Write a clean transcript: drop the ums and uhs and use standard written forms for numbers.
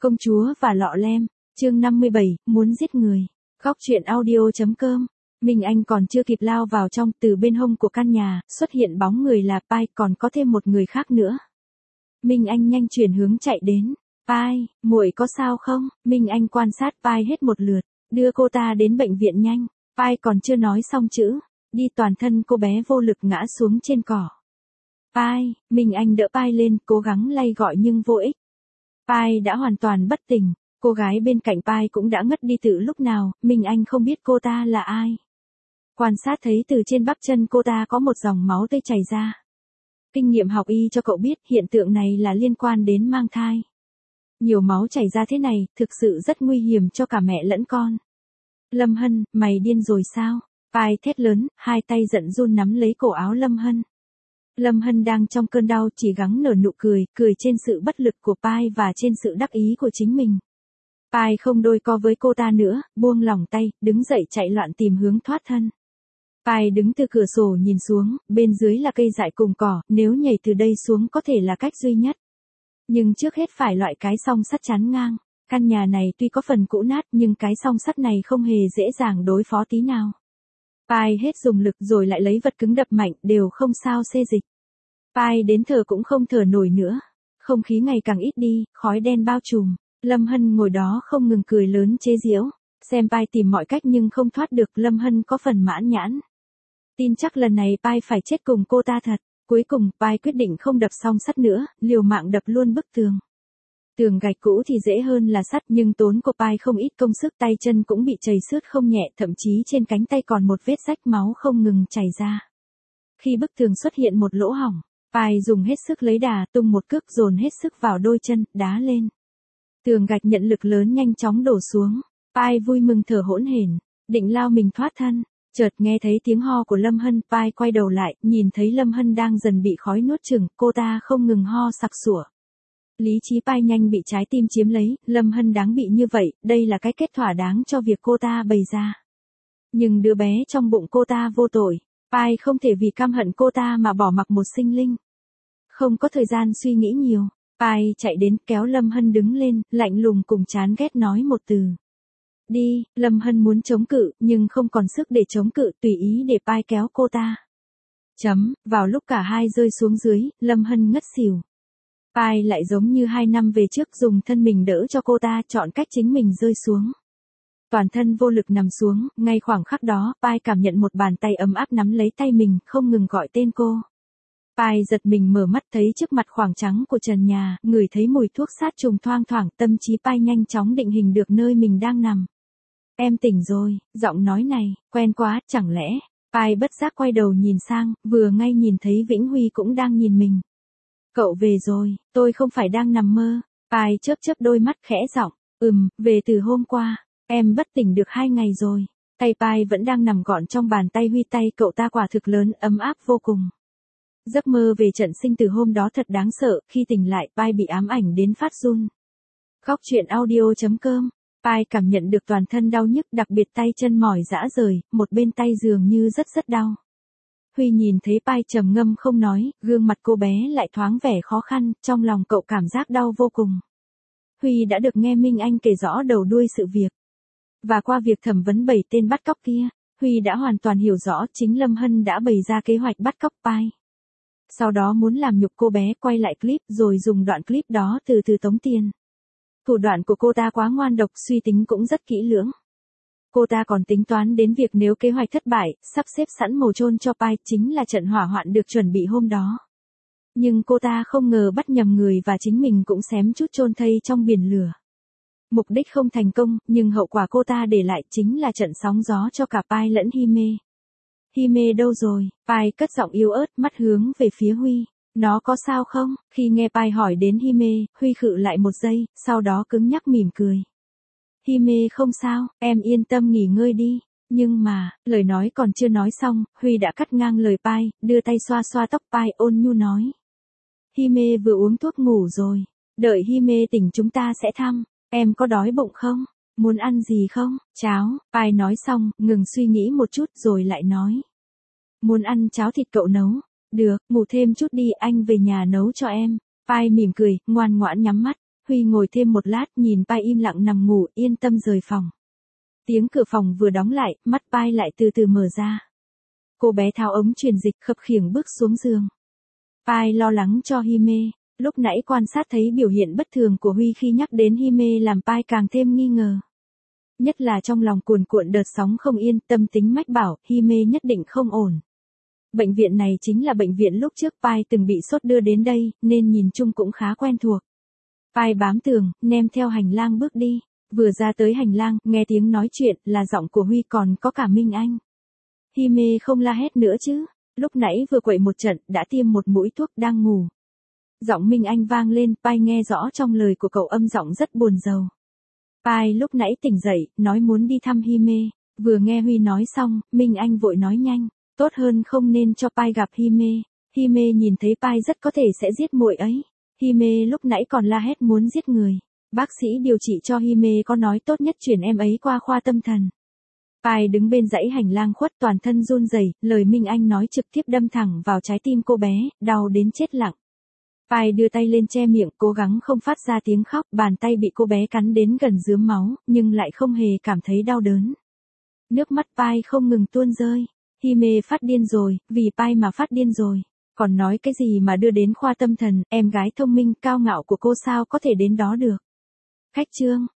Công chúa và lọ lem, chương 57, muốn giết người. Góc truyện audio.com. Minh Anh còn chưa kịp lao vào trong, từ bên hông của căn nhà, xuất hiện bóng người là Pai, còn có thêm một người khác nữa. Minh Anh nhanh chuyển hướng chạy đến. Pai, muội có sao không? Minh Anh quan sát Pai hết một lượt, đưa cô ta đến bệnh viện nhanh. Pai còn chưa nói xong chữ, đi toàn thân cô bé vô lực ngã xuống trên cỏ. Pai, Minh Anh đỡ Pai lên, cố gắng lay gọi nhưng vô ích. Pai đã hoàn toàn bất tỉnh, cô gái bên cạnh Pai cũng đã ngất đi từ lúc nào, Minh Anh không biết cô ta là ai. Quan sát thấy từ trên bắp chân cô ta có một dòng máu tươi chảy ra. Kinh nghiệm học y cho cậu biết hiện tượng này là liên quan đến mang thai. Nhiều máu chảy ra thế này, thực sự rất nguy hiểm cho cả mẹ lẫn con. Lâm Hân, mày điên rồi sao? Pai thét lớn, hai tay giận run nắm lấy cổ áo Lâm Hân. Lâm Hân đang trong cơn đau chỉ gắng nở nụ cười, cười trên sự bất lực của Pai và trên sự đắc ý của chính mình. Pai không đôi co với cô ta nữa, buông lỏng tay, đứng dậy chạy loạn tìm hướng thoát thân. Pai đứng từ cửa sổ nhìn xuống, bên dưới là cây dại cùng cỏ, nếu nhảy từ đây xuống có thể là cách duy nhất. Nhưng trước hết phải loại cái song sắt chắn ngang. Căn nhà này tuy có phần cũ nát nhưng cái song sắt này không hề dễ dàng đối phó tí nào. Pai hết dùng lực rồi lại lấy vật cứng đập mạnh, đều không sao xê dịch. Pai đến thở cũng không thở nổi nữa. Không khí ngày càng ít đi, khói đen bao trùm. Lâm Hân ngồi đó không ngừng cười lớn chế giễu. Xem Pai tìm mọi cách nhưng không thoát được, Lâm Hân có phần mãn nhãn. Tin chắc lần này Pai phải chết cùng cô ta thật. Cuối cùng, Pai quyết định không đập song sắt nữa, liều mạng đập luôn bức tường. Tường gạch cũ thì dễ hơn là sắt nhưng tốn của Pai không ít công sức, tay chân cũng bị chầy xước không nhẹ, thậm chí trên cánh tay còn một vết rách máu không ngừng chảy ra. Khi bức tường xuất hiện một lỗ hổng, Pai dùng hết sức lấy đà, tung một cước dồn hết sức vào đôi chân, đá lên. Tường gạch nhận lực lớn nhanh chóng đổ xuống. Pai vui mừng thở hổn hển, định lao mình thoát thân. Chợt nghe thấy tiếng ho của Lâm Hân, Pai quay đầu lại, nhìn thấy Lâm Hân đang dần bị khói nuốt chửng, cô ta không ngừng ho sặc sủa. Lý trí Pai nhanh bị trái tim chiếm lấy, Lâm Hân đáng bị như vậy, đây là cái kết thỏa đáng cho việc cô ta bày ra. Nhưng đứa bé trong bụng cô ta vô tội, Pai không thể vì căm hận cô ta mà bỏ mặc một sinh linh. Không có thời gian suy nghĩ nhiều, Pai chạy đến kéo Lâm Hân đứng lên, lạnh lùng cùng chán ghét nói một từ. Đi, Lâm Hân muốn chống cự, nhưng không còn sức để chống cự, tùy ý để Pai kéo cô ta. Vào lúc cả hai rơi xuống dưới, Lâm Hân ngất xỉu. Pai lại giống như 2 năm về trước dùng thân mình đỡ cho cô ta, chọn cách chính mình rơi xuống. Toàn thân vô lực nằm xuống, ngay khoảng khắc đó, Pai cảm nhận một bàn tay ấm áp nắm lấy tay mình, không ngừng gọi tên cô. Pai giật mình mở mắt thấy trước mặt khoảng trắng của trần nhà, ngửi thấy mùi thuốc sát trùng thoang thoảng, tâm trí Pai nhanh chóng định hình được nơi mình đang nằm. Em tỉnh rồi, giọng nói này, quen quá, chẳng lẽ, Pai bất giác quay đầu nhìn sang, vừa ngay nhìn thấy Vĩnh Huy cũng đang nhìn mình. Cậu về rồi, tôi không phải đang nằm mơ. Pai chớp chớp đôi mắt khẽ giọng, về từ hôm qua, em bất tỉnh được 2 ngày rồi. Tay Pai vẫn đang nằm gọn trong bàn tay Huy, tay cậu ta quả thực lớn, ấm áp vô cùng. Giấc mơ về trận sinh từ hôm đó thật đáng sợ, khi tỉnh lại Pai bị ám ảnh đến phát run. Góc truyện audio.com. Pai cảm nhận được toàn thân đau nhức, đặc biệt tay chân mỏi rã rời, một bên tay dường như rất đau. Huy nhìn thấy Pai trầm ngâm không nói, gương mặt cô bé lại thoáng vẻ khó khăn, trong lòng cậu cảm giác đau vô cùng. Huy đã được nghe Minh Anh kể rõ đầu đuôi sự việc. Và qua việc thẩm vấn 7 tên bắt cóc kia, Huy đã hoàn toàn hiểu rõ chính Lâm Hân đã bày ra kế hoạch bắt cóc Pai. Sau đó muốn làm nhục cô bé, quay lại clip rồi dùng đoạn clip đó từ từ tống tiền. Thủ đoạn của cô ta quá ngoan độc, suy tính cũng rất kỹ lưỡng. Cô ta còn tính toán đến việc nếu kế hoạch thất bại, sắp xếp sẵn mồ chôn cho Pai, chính là trận hỏa hoạn được chuẩn bị hôm đó. Nhưng cô ta không ngờ bắt nhầm người và chính mình cũng xém chút chôn thây trong biển lửa. Mục đích không thành công, nhưng hậu quả cô ta để lại chính là trận sóng gió cho cả Pai lẫn Hime. Hime đâu rồi? Pai cất giọng yếu ớt, mắt hướng về phía Huy. Nó có sao không? Khi nghe Pai hỏi đến Hime, Huy khựng lại một giây, sau đó cứng nhắc mỉm cười. Hime không sao, em yên tâm nghỉ ngơi đi. Nhưng mà, lời nói còn chưa nói xong, Huy đã cắt ngang lời Pai, đưa tay xoa xoa tóc Pai, ôn nhu nói. Hime vừa uống thuốc ngủ rồi. Đợi Hime tỉnh chúng ta sẽ thăm. Em có đói bụng không? Muốn ăn gì không? Cháo. Pai nói xong, ngừng suy nghĩ một chút rồi lại nói. Muốn ăn cháo thịt cậu nấu. Được, ngủ thêm chút đi, anh về nhà nấu cho em. Pai mỉm cười, ngoan ngoãn nhắm mắt. Huy ngồi thêm một lát nhìn Pai im lặng nằm ngủ, yên tâm rời phòng. Tiếng cửa phòng vừa đóng lại, mắt Pai lại từ từ mở ra. Cô bé tháo ống truyền dịch khập khiễng bước xuống giường. Pai lo lắng cho Hime, lúc nãy quan sát thấy biểu hiện bất thường của Huy khi nhắc đến Hime làm Pai càng thêm nghi ngờ. Nhất là trong lòng cuồn cuộn đợt sóng không yên, tâm tính mách bảo, Hime nhất định không ổn. Bệnh viện này chính là bệnh viện lúc trước Pai từng bị sốt đưa đến đây, nên nhìn chung cũng khá quen thuộc. Pai bám tường, nem theo hành lang bước đi. Vừa ra tới hành lang, nghe tiếng nói chuyện là giọng của Huy còn có cả Minh Anh. Hime không la hét nữa chứ, lúc nãy vừa quậy một trận, đã tiêm một mũi thuốc đang ngủ. Giọng Minh Anh vang lên, Pai nghe rõ trong lời của cậu âm giọng rất buồn rầu. Pai lúc nãy tỉnh dậy, nói muốn đi thăm Hime, vừa nghe Huy nói xong, Minh Anh vội nói nhanh, tốt hơn không nên cho Pai gặp Hime. Hime nhìn thấy Pai rất có thể sẽ giết muội ấy. Hime lúc nãy còn la hét muốn giết người. Bác sĩ điều trị cho Hime có nói tốt nhất chuyển em ấy qua khoa tâm thần. Pai đứng bên dãy hành lang khuất toàn thân run rẩy, lời Minh Anh nói trực tiếp đâm thẳng vào trái tim cô bé, đau đến chết lặng. Pai đưa tay lên che miệng, cố gắng không phát ra tiếng khóc, bàn tay bị cô bé cắn đến gần rướm máu, nhưng lại không hề cảm thấy đau đớn. Nước mắt Pai không ngừng tuôn rơi. Hime phát điên rồi, vì Pai mà phát điên rồi. Còn nói cái gì mà đưa đến khoa tâm thần, em gái thông minh cao ngạo của cô sao có thể đến đó được. Khách trương.